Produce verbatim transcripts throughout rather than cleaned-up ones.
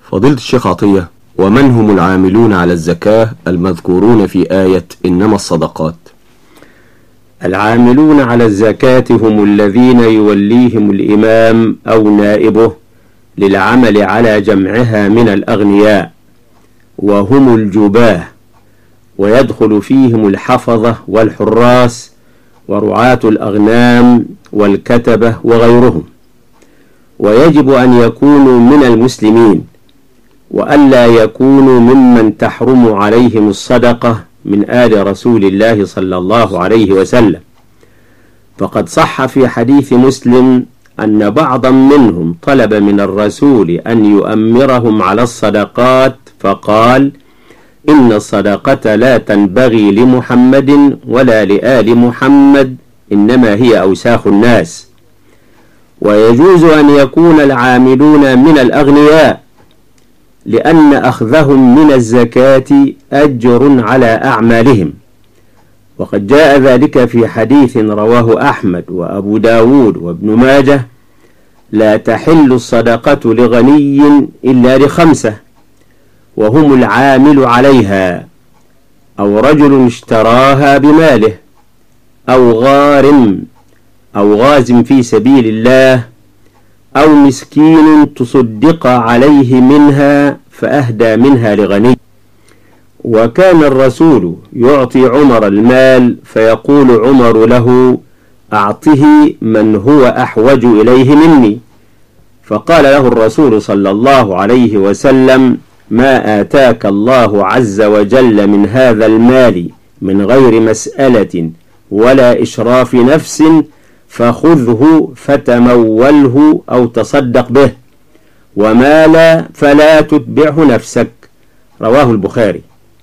فضيلة الشيخ عطية، ومن هم العاملون على الزكاة المذكورون في آية إنما الصدقات؟ العاملون على الزكاة هم الذين يوليهم الإمام أو نائبه للعمل على جمعها من الأغنياء، وهم الجباه، ويدخل فيهم الحفظة والحراس ورعاة الأغنام والكتبة وغيرهم، ويجب أن يكونوا من المسلمين، وألا يكونوا ممن تحرم عليهم الصدقة من آل رسول الله صلى الله عليه وسلم. فقد صح في حديث مسلم أن بعضا منهم طلب من الرسول أن يؤمرهم على الصدقات، فقال: إن الصدقة لا تنبغي لمحمد ولا لآل محمد، إنما هي أوساخ الناس. ويجوز أن يكون العاملون من الأغنياء، لأن أخذهم من الزكاة أجر على أعمالهم، وقد جاء ذلك في حديث رواه أحمد وأبو داود وابن ماجه: لا تحل الصدقة لغني إلا لخمسة، وهم العامل عليها، أو رجل اشتراها بماله، أو غارم أو غاز في سبيل الله، أو مسكين تصدق عليه منها فأهدى منها لغني. وكان الرسول يعطي عمر المال، فيقول عمر له: أعطه من هو أحوج إليه مني. فقال له الرسول صلى الله عليه وسلم: ما آتاك الله عز وجل من هذا المال من غير مسألة ولا إشراف نفس، فخذه فتموله أو تصدق به، وما لا فلا تتبعه نفسك. رواه البخاري.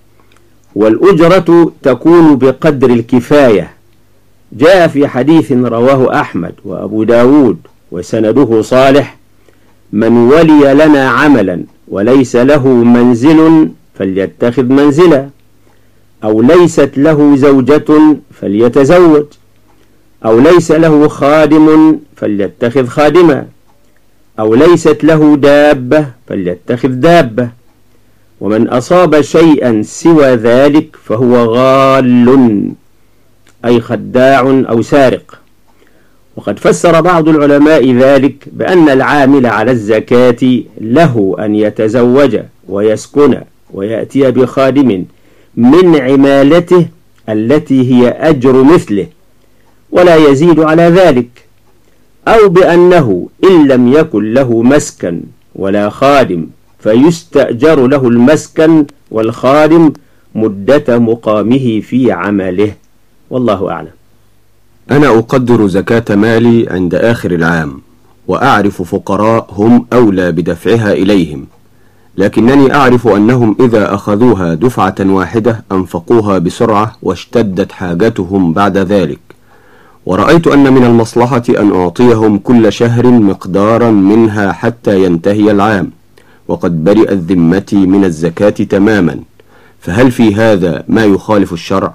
والأجرة تكون بقدر الكفاية. جاء في حديث رواه أحمد وأبو داود وسنده صالح: من ولي لنا عملا وليس له منزل فليتخذ منزلا، أو ليست له زوجة فليتزوج، أو ليس له خادم فليتخذ خادما، أو ليست له دابة فليتخذ دابة، ومن أصاب شيئا سوى ذلك فهو غال، أي خداع أو سارق. وقد فسر بعض العلماء ذلك بأن العامل على الزكاة له أن يتزوج ويسكن ويأتي بخادم من عمالته التي هي أجر مثله ولا يزيد على ذلك، أو بأنه إن لم يكن له مسكن ولا خادم فيستأجر له المسكن والخادم مدة مقامه في عمله. والله أعلم. أنا أقدر زكاة مالي عند آخر العام، وأعرف فقراء هم أولى بدفعها إليهم، لكنني أعرف أنهم إذا أخذوها دفعة واحدة أنفقوها بسرعة واشتدت حاجتهم بعد ذلك، ورأيت أن من المصلحة أن أعطيهم كل شهر مقدارا منها حتى ينتهي العام، وقد برئت ذمتي من الزكاة تماما، فهل في هذا ما يخالف الشرع؟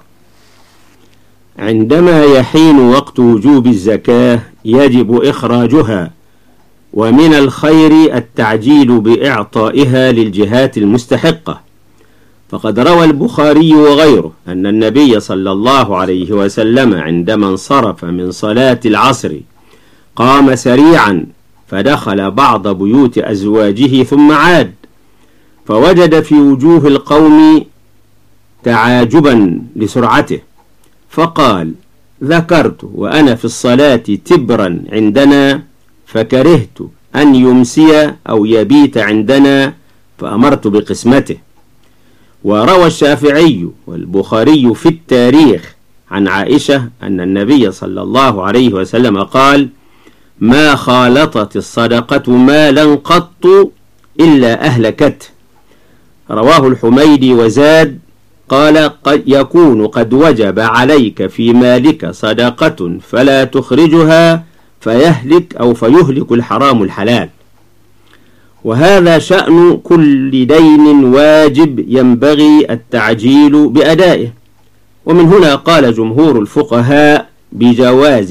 عندما يحين وقت وجوب الزكاة يجب إخراجها، ومن الخير التعجيل بإعطائها للجهات المستحقة. فقد روى البخاري وغيره أن النبي صلى الله عليه وسلم عندما انصرف من صلاة العصر قام سريعا فدخل بعض بيوت أزواجه ثم عاد، فوجد في وجوه القوم تعاجبا لسرعته، فقال: ذكرت وأنا في الصلاة تبرا عندنا، فكرهت أن يمسي أو يبيت عندنا، فأمرت بقسمته. وروى الشافعي والبخاري في التاريخ عن عائشة أن النبي صلى الله عليه وسلم قال: ما خالطت الصدقة مالا قط إلا أهلكته. رواه الحميدي وزاد قال: قد يكون قد وجب عليك في مالك صدقة فلا تخرجها فيهلك أو فيهلك الحرام الحلال. وهذا شأن كل دين واجب ينبغي التعجيل بأدائه. ومن هنا قال جمهور الفقهاء بجواز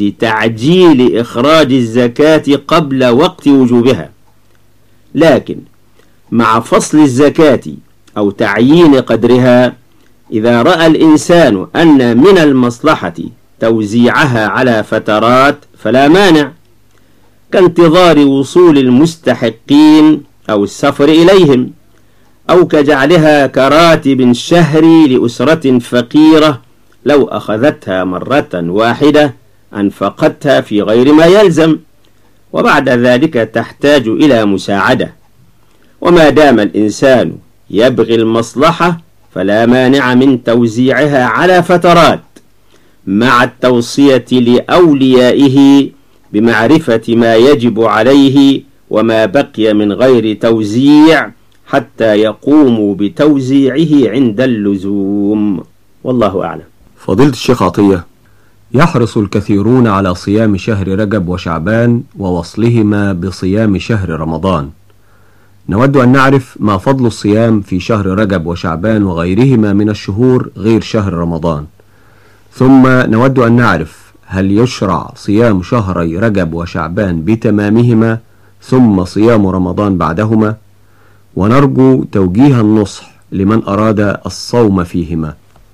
تعجيل إخراج الزكاة قبل وقت وجوبها، لكن مع فصل الزكاة أو تعيين قدرها إذا رأى الإنسان أن من المصلحة توزيعها على فترات فلا مانع، كانتظار وصول المستحقين أو السفر إليهم، أو كجعلها كراتب شهري لأسرة فقيرة لو أخذتها مرة واحدة أنفقتها في غير ما يلزم، وبعد ذلك تحتاج إلى مساعدة. وما دام الإنسان يبغي المصلحة فلا مانع من توزيعها على فترات، مع التوصية لأوليائه بمعرفة ما يجب عليه وما بقي من غير توزيع حتى يقوموا بتوزيعه عند اللزوم، والله أعلم. فضيلة الشيخ عطية، يحرص الكثيرون على صيام شهر رجب وشعبان ووصلهما بصيام شهر رمضان. نود أن نعرف ما فضل الصيام في شهر رجب وشعبان وغيرهما من الشهور غير شهر رمضان، ثم نود أن نعرف هل يشرع صيام شهري رجب وشعبان بتمامهما ثم صيام رمضان بعدهما، ونرجو توجيه النصح لمن أراد الصوم فيهما.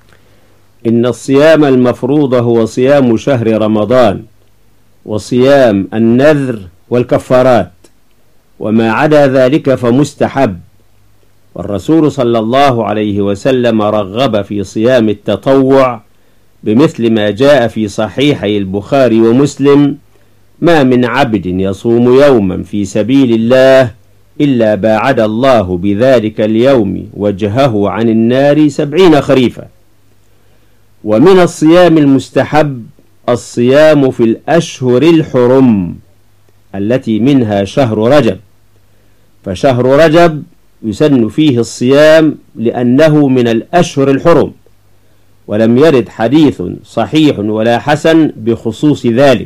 إن الصيام المفروض هو صيام شهر رمضان وصيام النذر والكفارات، وما عدا ذلك فمستحب، والرسول صلى الله عليه وسلم رغب في صيام التطوع بمثل ما جاء في صحيحي البخاري ومسلم: ما من عبد يصوم يوما في سبيل الله إلا باعد الله بذلك اليوم وجهه عن النار سبعين خريفا. ومن الصيام المستحب الصيام في الأشهر الحرم التي منها شهر رجب، فشهر رجب يسن فيه الصيام لأنه من الأشهر الحرم، ولم يرد حديث صحيح ولا حسن بخصوص ذلك.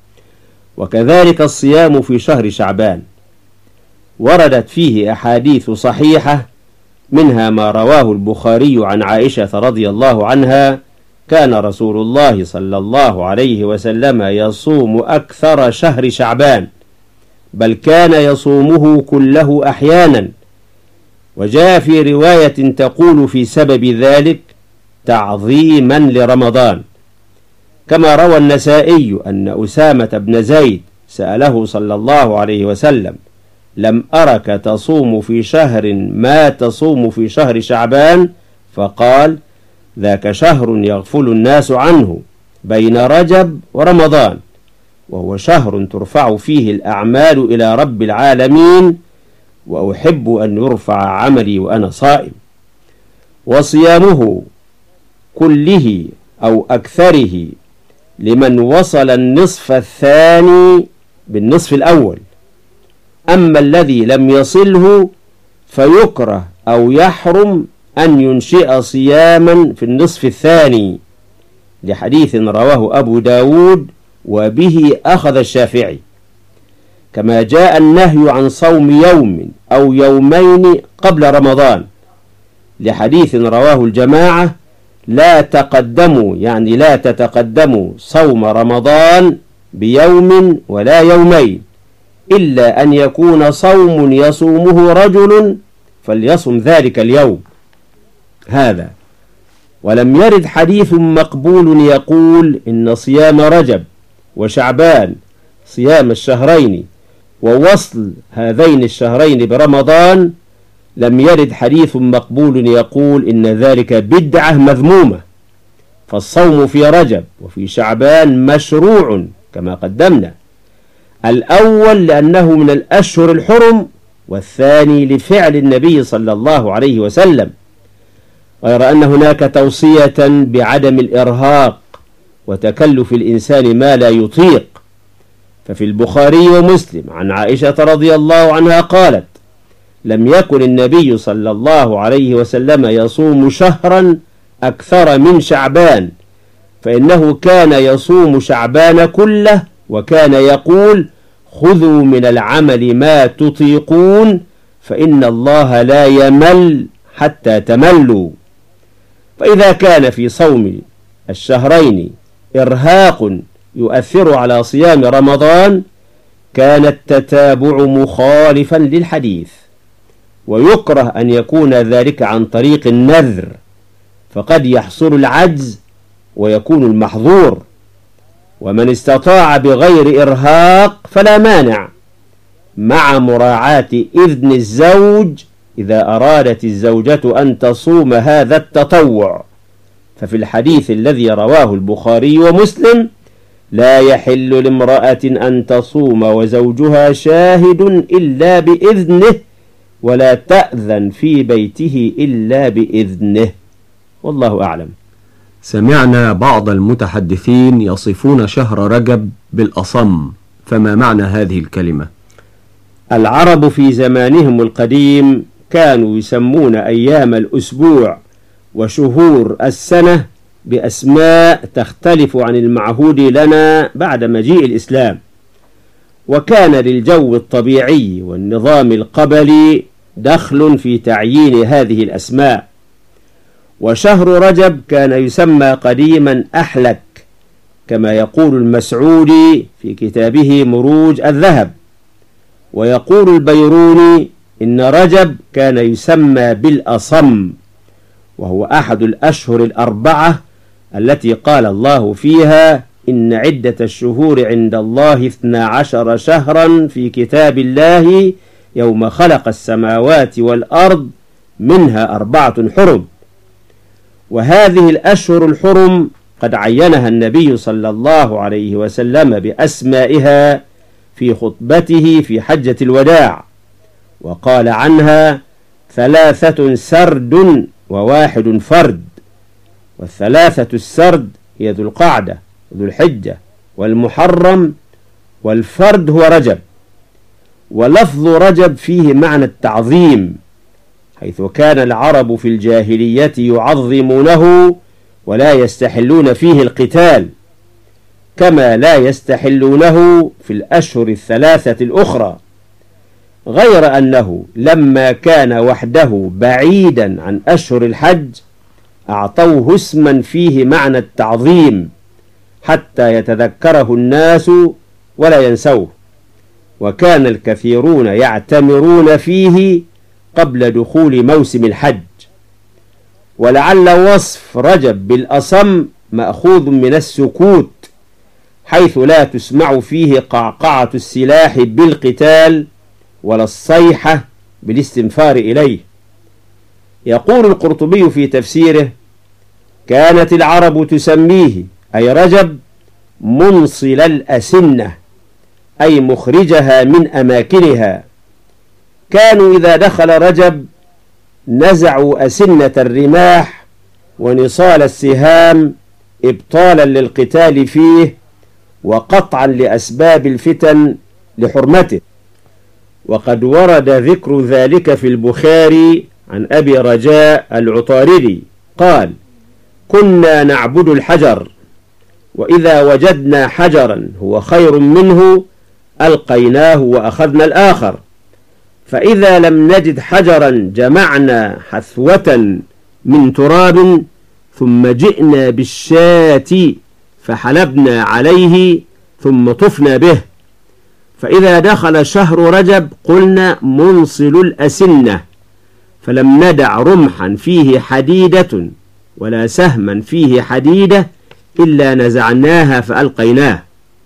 وكذلك الصيام في شهر شعبان، وردت فيه أحاديث صحيحة، منها ما رواه البخاري عن عائشة رضي الله عنها: كان رسول الله صلى الله عليه وسلم يصوم أكثر شهر شعبان، بل كان يصومه كله أحيانا. وجاء في رواية تقول في سبب ذلك: تعظيما لرمضان. كما روى النسائي أن أسامة بن زيد سأله صلى الله عليه وسلم: لم أرك تصوم في شهر ما تصوم في شهر شعبان؟ فقال: ذاك شهر يغفل الناس عنه بين رجب ورمضان، وهو شهر ترفع فيه الأعمال إلى رب العالمين، وأحب أن يرفع عملي وأنا صائم. وصيامه كله أو أكثره لمن وصل النصف الثاني بالنصف الأول، أما الذي لم يصله فيكره أو يحرم أن ينشئ صياما في النصف الثاني، لحديث رواه أبو داود وبه أخذ الشافعي. كما جاء النهي عن صوم يوم أو يومين قبل رمضان، لحديث رواه الجماعة: لا تقدموا، يعني لا تتقدموا صوم رمضان بيوم ولا يومين، إلا أن يكون صوم يصومه رجل فليصم ذلك اليوم هذا. ولم يرد حديث مقبول يقول إن صيام رجب وشعبان صيام الشهرين ووصل هذين الشهرين برمضان، لم يرد حديث مقبول يقول إن ذلك بدعة مذمومة. فالصوم في رجب وفي شعبان مشروع كما قدمنا، الأول لأنه من الأشهر الحرم، والثاني لفعل النبي صلى الله عليه وسلم، غير أن هناك توصية بعدم الإرهاق وتكلف الإنسان ما لا يطيق. ففي البخاري ومسلم عن عائشة رضي الله عنها قالت: لم يكن النبي صلى الله عليه وسلم يصوم شهرا أكثر من شعبان، فإنه كان يصوم شعبان كله، وكان يقول: خذوا من العمل ما تطيقون فإن الله لا يمل حتى تملوا. فإذا كان في صوم الشهرين إرهاق يؤثر على صيام رمضان، كان التتابع مخالفا للحديث. ويكره أن يكون ذلك عن طريق النذر، فقد يحصل العجز ويكون المحظور. ومن استطاع بغير إرهاق فلا مانع، مع مراعاة إذن الزوج إذا أرادت الزوجة أن تصوم هذا التطوع. ففي الحديث الذي رواه البخاري ومسلم: لا يحل لامرأة أن تصوم وزوجها شاهد إلا بإذنه، ولا تأذن في بيته إلا بإذنه. والله أعلم. سمعنا بعض المتحدثين يصفون شهر رجب بالأصم، فما معنى هذه الكلمة؟ العرب في زمانهم القديم كانوا يسمون أيام الأسبوع وشهور السنة بأسماء تختلف عن المعهود لنا بعد مجيء الإسلام، وكان للجو الطبيعي والنظام القبلي دخل في تعيين هذه الأسماء. وشهر رجب كان يسمى قديما أحلك، كما يقول المسعودي في كتابه مروج الذهب. ويقول البيروني إن رجب كان يسمى بالأصم، وهو أحد الأشهر الأربعة التي قال الله فيها: إن عدة الشهور عند الله اثنا عشر شهرا في كتاب الله يوم خلق السماوات والأرض منها أربعة حرم. وهذه الأشهر الحرم قد عينها النبي صلى الله عليه وسلم بأسمائها في خطبته في حجة الوداع، وقال عنها: ثلاثة سرد وواحد فرد. والثلاثة السرد هي ذو القعدة وذو الحجة والمحرم، والفرد هو رجب. ولفظ رجب فيه معنى التعظيم، حيث كان العرب في الجاهلية يعظمونه ولا يستحلون فيه القتال، كما لا يستحلونه في الأشهر الثلاثة الأخرى، غير أنه لما كان وحده بعيدا عن أشهر الحج أعطوه اسما فيه معنى التعظيم حتى يتذكره الناس ولا ينسوه. وكان الكثيرون يعتمرون فيه قبل دخول موسم الحج. ولعل وصف رجب بالأصم مأخوذ من السكوت، حيث لا تسمع فيه قعقعة السلاح بالقتال ولا الصيحة بالاستنفار إليه. يقول القرطبي في تفسيره: كانت العرب تسميه أي رجب منصل الأسنة، أي مخرجها من أماكنها. كانوا إذا دخل رجب نزعوا أسنة الرماح ونصال السهام إبطالا للقتال فيه وقطعا لأسباب الفتن لحرمته. وقد ورد ذكر ذلك في البخاري عن أبي رجاء العطاردي قال: كنا نعبد الحجر، وإذا وجدنا حجرا هو خير منه ألقيناه وأخذنا الآخر، فإذا لم نجد حجرا جمعنا حثوة من تراب ثم جئنا بالشاة فحلبنا عليه ثم طفنا به. فإذا دخل شهر رجب قلنا منصل الأسنة، فلم ندع رمحا فيه حديدة ولا سهما فيه حديدة إلا نزعناها فألقيناه.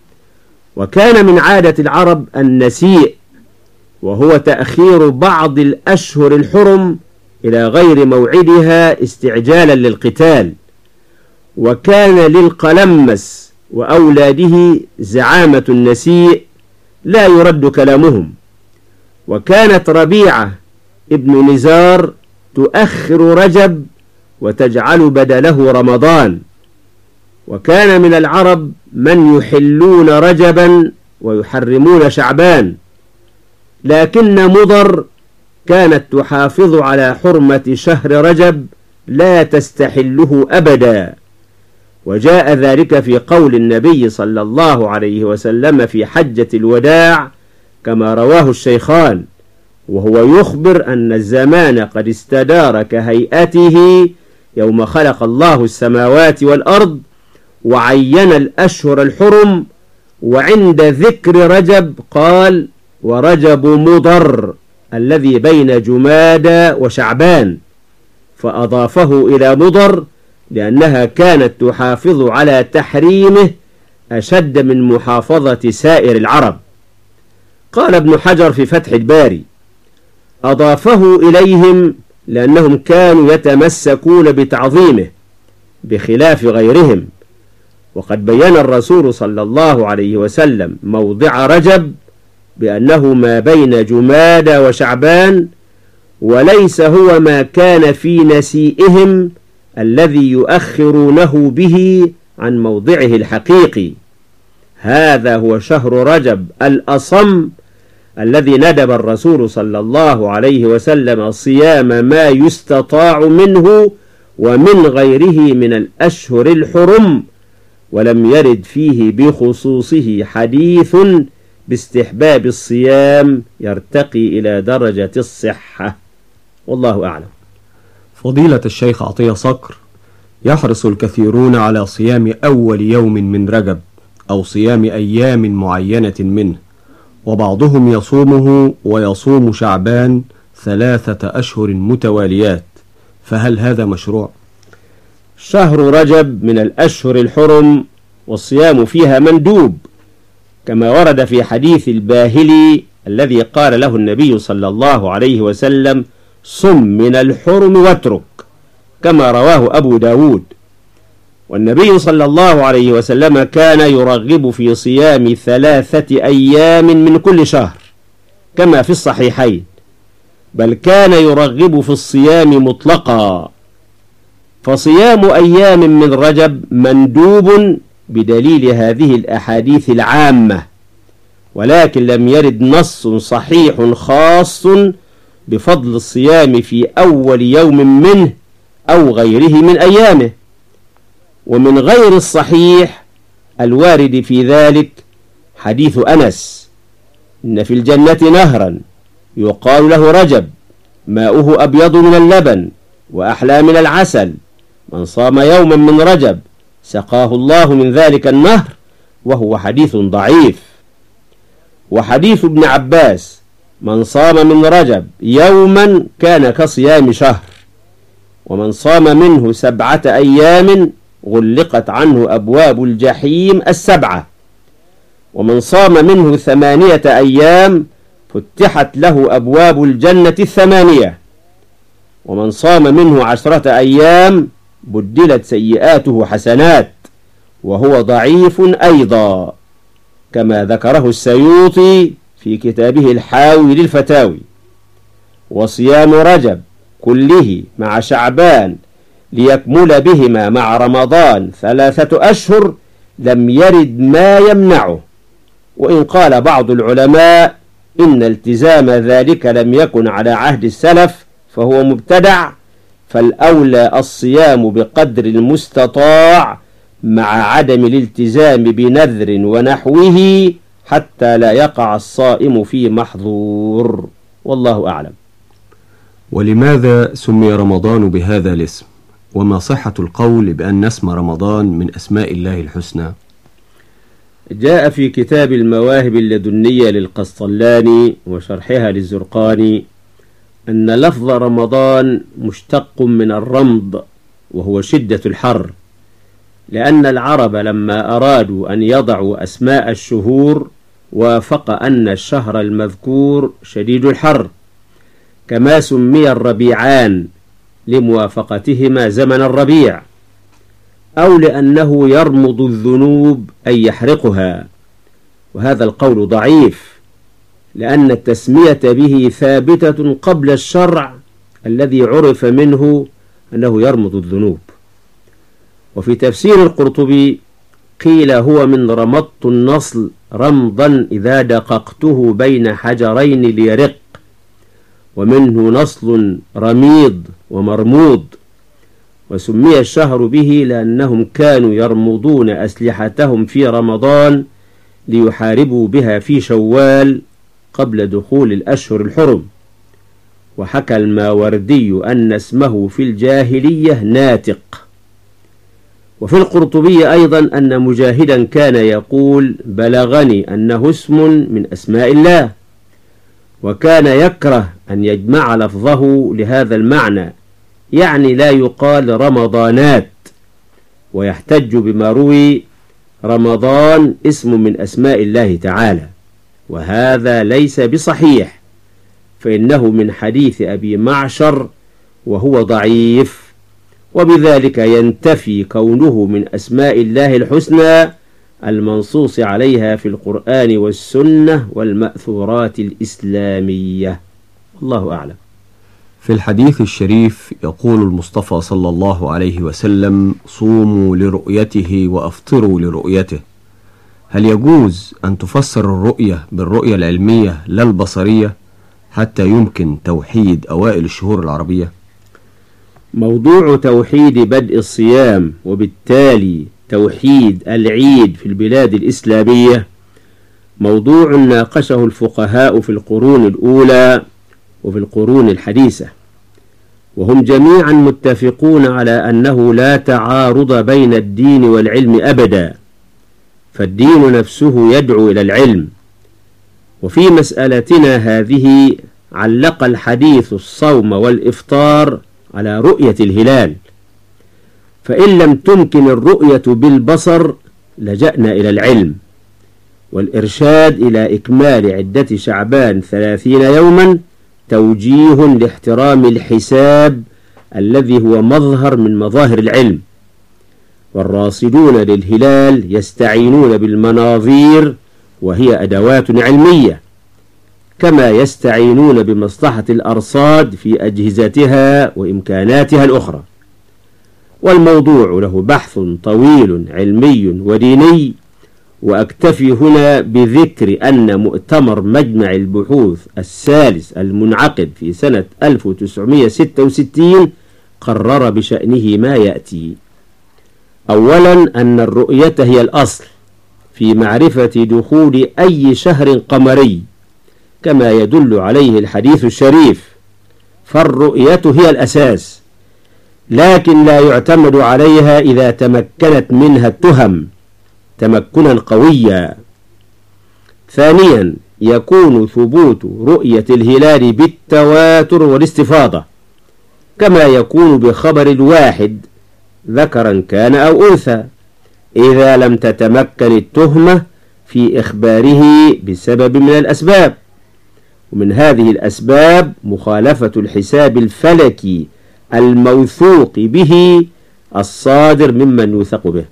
وكان من عادة العرب النسيء، وهو تأخير بعض الأشهر الحرم إلى غير موعدها استعجالا للقتال. وكان للقلمس وأولاده زعامة النسيء لا يرد كلامهم. وكانت ربيعة ابن نزار تؤخر رجب وتجعل بدله رمضان. وكان من العرب من يحلون رجبا ويحرمون شعبان، لكن مضر كانت تحافظ على حرمة شهر رجب لا تستحله أبدا. وجاء ذلك في قول النبي صلى الله عليه وسلم في حجة الوداع كما رواه الشيخان، وهو يخبر أن الزمان قد استدار كهيئته يوم خلق الله السماوات والأرض وعين الأشهر الحرم، وعند ذكر رجب قال: ورجب مضر، الذي بين جمادى وشعبان، فأضافه إلى مضر لأنها كانت تحافظ على تحريمه أشد من محافظة سائر العرب. قال ابن حجر في فتح الباري: أضافه إليهم لأنهم كانوا يتمسكون بتعظيمه بخلاف غيرهم، وقد بين الرسول صلى الله عليه وسلم موضع رجب بأنه ما بين جمادى وشعبان، وليس هو ما كان في نسيئهم الذي يؤخرونه به عن موضعه الحقيقي. هذا هو شهر رجب الأصم الذي ندب الرسول صلى الله عليه وسلم صيام ما يستطاع منه ومن غيره من الأشهر الحرم، ولم يرد فيه بخصوصه حديث باستحباب الصيام يرتقي إلى درجة الصحة، والله أعلم. فضيلة الشيخ عطية صقر، يحرص الكثيرون على صيام أول يوم من رجب أو صيام أيام معينة منه، وبعضهم يصومه ويصوم شعبان ثلاثة أشهر متواليات، فهل هذا مشروع؟ شهر رجب من الأشهر الحرم، والصيام فيها مندوب، كما ورد في حديث الباهلي الذي قال له النبي صلى الله عليه وسلم: صم من الحرم واترك، كما رواه أبو داود. والنبي صلى الله عليه وسلم كان يرغب في صيام ثلاثة أيام من كل شهر كما في الصحيحين، بل كان يرغب في الصيام مطلقا، فصيام أيام من رجب مندوب بدليل هذه الأحاديث العامة، ولكن لم يرد نص صحيح خاص بفضل الصيام في أول يوم منه أو غيره من أيامه. ومن غير الصحيح الوارد في ذلك حديث أنس: إن في الجنة نهرا يقال له رجب، ماؤه أبيض من اللبن وأحلى من العسل، من صام يوما من رجب سقاه الله من ذلك النهر، وهو حديث ضعيف. وحديث ابن عباس: من صام من رجب يوما كان كصيام شهر، ومن صام منه سبعة أيام غلقت عنه أبواب الجحيم السبعة، ومن صام منه ثمانية أيام فتحت له أبواب الجنة الثمانية، ومن صام منه عشرة أيام بدلت سيئاته حسنات، وهو ضعيف أيضا، كما ذكره السيوطي في كتابه الحاوي للفتاوي. وصيام رجب كله مع شعبان ليكمل بهما مع رمضان ثلاثة أشهر لم يرد ما يمنعه، وإن قال بعض العلماء إن التزام ذلك لم يكن على عهد السلف فهو مبتدع، فالأولى الصيام بقدر المستطاع مع عدم الالتزام بنذر ونحوه حتى لا يقع الصائم في محظور، والله أعلم. ولماذا سمي رمضان بهذا الاسم؟ وما صحة القول بأن اسم رمضان من أسماء الله الحسنى؟ جاء في كتاب المواهب اللدنية للقسطلاني وشرحها للزرقاني أن لفظ رمضان مشتق من الرمض، وهو شدة الحر، لأن العرب لما أرادوا أن يضعوا أسماء الشهور وافق أن الشهر المذكور شديد الحر، كما سمي الربيعان لموافقتهما زمن الربيع، أو لأنه يرمض الذنوب أي يحرقها، وهذا القول ضعيف، لأن التسمية به ثابتة قبل الشرع الذي عرف منه أنه يرمض الذنوب. وفي تفسير القرطبي قيل هو من رمضت النصل رمضا إذا دققته بين حجرين ليرق، ومنه نصل رميض ومرموض. وسمي الشهر به لأنهم كانوا يرمضون أسلحتهم في رمضان ليحاربوا بها في شوال قبل دخول الأشهر الحرم. وحكى الماوردي أن اسمه في الجاهلية ناتق. وفي القرطبي أيضا أن مجاهدا كان يقول: بلغني أنه اسم من أسماء الله. وكان يكره أن يجمع لفظه لهذا المعنى، يعني لا يقال رمضانات، ويحتج بما روي رمضان اسم من أسماء الله تعالى، وهذا ليس بصحيح، فإنه من حديث أبي معشر وهو ضعيف، وبذلك ينتفي كونه من أسماء الله الحسنى المنصوص عليها في القرآن والسنة والمأثورات الإسلامية. الله أعلم. في الحديث الشريف يقول المصطفى صلى الله عليه وسلم: صوموا لرؤيته وأفطروا لرؤيته. هل يجوز أن تفسر الرؤية بالرؤية العلمية لا البصرية حتى يمكن توحيد أوائل الشهور العربية؟ موضوع توحيد بدء الصيام وبالتالي توحيد العيد في البلاد الإسلامية موضوع ناقشه الفقهاء في القرون الأولى وفي القرون الحديثة، وهم جميعا متفقون على أنه لا تعارض بين الدين والعلم أبدا، فالدين نفسه يدعو إلى العلم. وفي مسألتنا هذه علق الحديث الصوم والإفطار على رؤية الهلال، فإن لم تمكن الرؤية بالبصر لجأنا إلى العلم والإرشاد إلى إكمال عدة شعبان ثلاثين يوما، توجيه لاحترام الحساب الذي هو مظهر من مظاهر العلم. والراصدون للهلال يستعينون بالمناظير وهي أدوات علمية، كما يستعينون بمصلحة الأرصاد في أجهزتها وإمكاناتها الأخرى. والموضوع له بحث طويل علمي وديني، وأكتفي هنا بذكر أن مؤتمر مجمع البحوث الثالث المنعقد في سنة ألف وتسعمائة وستة وستين قرر بشأنه ما يأتي: أولا أن الرؤية هي الأصل في معرفة دخول أي شهر قمري كما يدل عليه الحديث الشريف، فالرؤية هي الأساس، لكن لا يعتمد عليها إذا تمكنت منها التهم تمكنا قويا. ثانيا يكون ثبوت رؤية الهلال بالتواتر والاستفاضة، كما يكون بخبر الواحد ذكرا كان أو أنثى، إذا لم تتمكن التهمة في إخباره بسبب من الأسباب، ومن هذه الأسباب مخالفة الحساب الفلكي الموثوق به الصادر ممن يوثق به.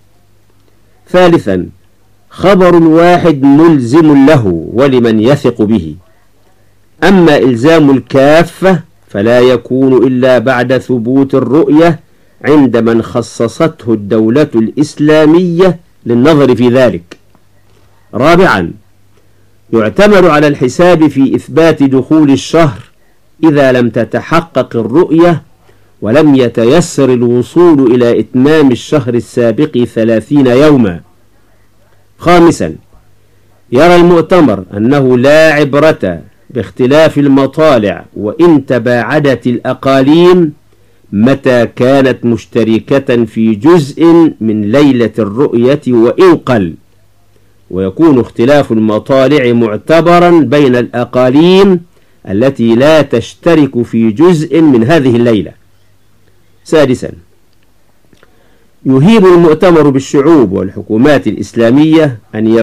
ثالثا خبر الواحد ملزم له ولمن يثق به، أما إلزام الكافة فلا يكون إلا بعد ثبوت الرؤية عند من خصصته الدولة الإسلامية للنظر في ذلك. رابعا يعتمد على الحساب في إثبات دخول الشهر إذا لم تتحقق الرؤية ولم يتيسر الوصول إلى إتمام الشهر السابق ثلاثين يوما. خامسا يرى المؤتمر أنه لا عبرة باختلاف المطالع وإن تباعدت الأقاليم متى كانت مشتركة في جزء من ليلة الرؤية وإن قل، ويكون اختلاف المطالع معتبرا بين الأقاليم التي لا تشترك في جزء من هذه الليلة. سادسا يهيب المؤتمر بالشعوب والحكومات الإسلامية أن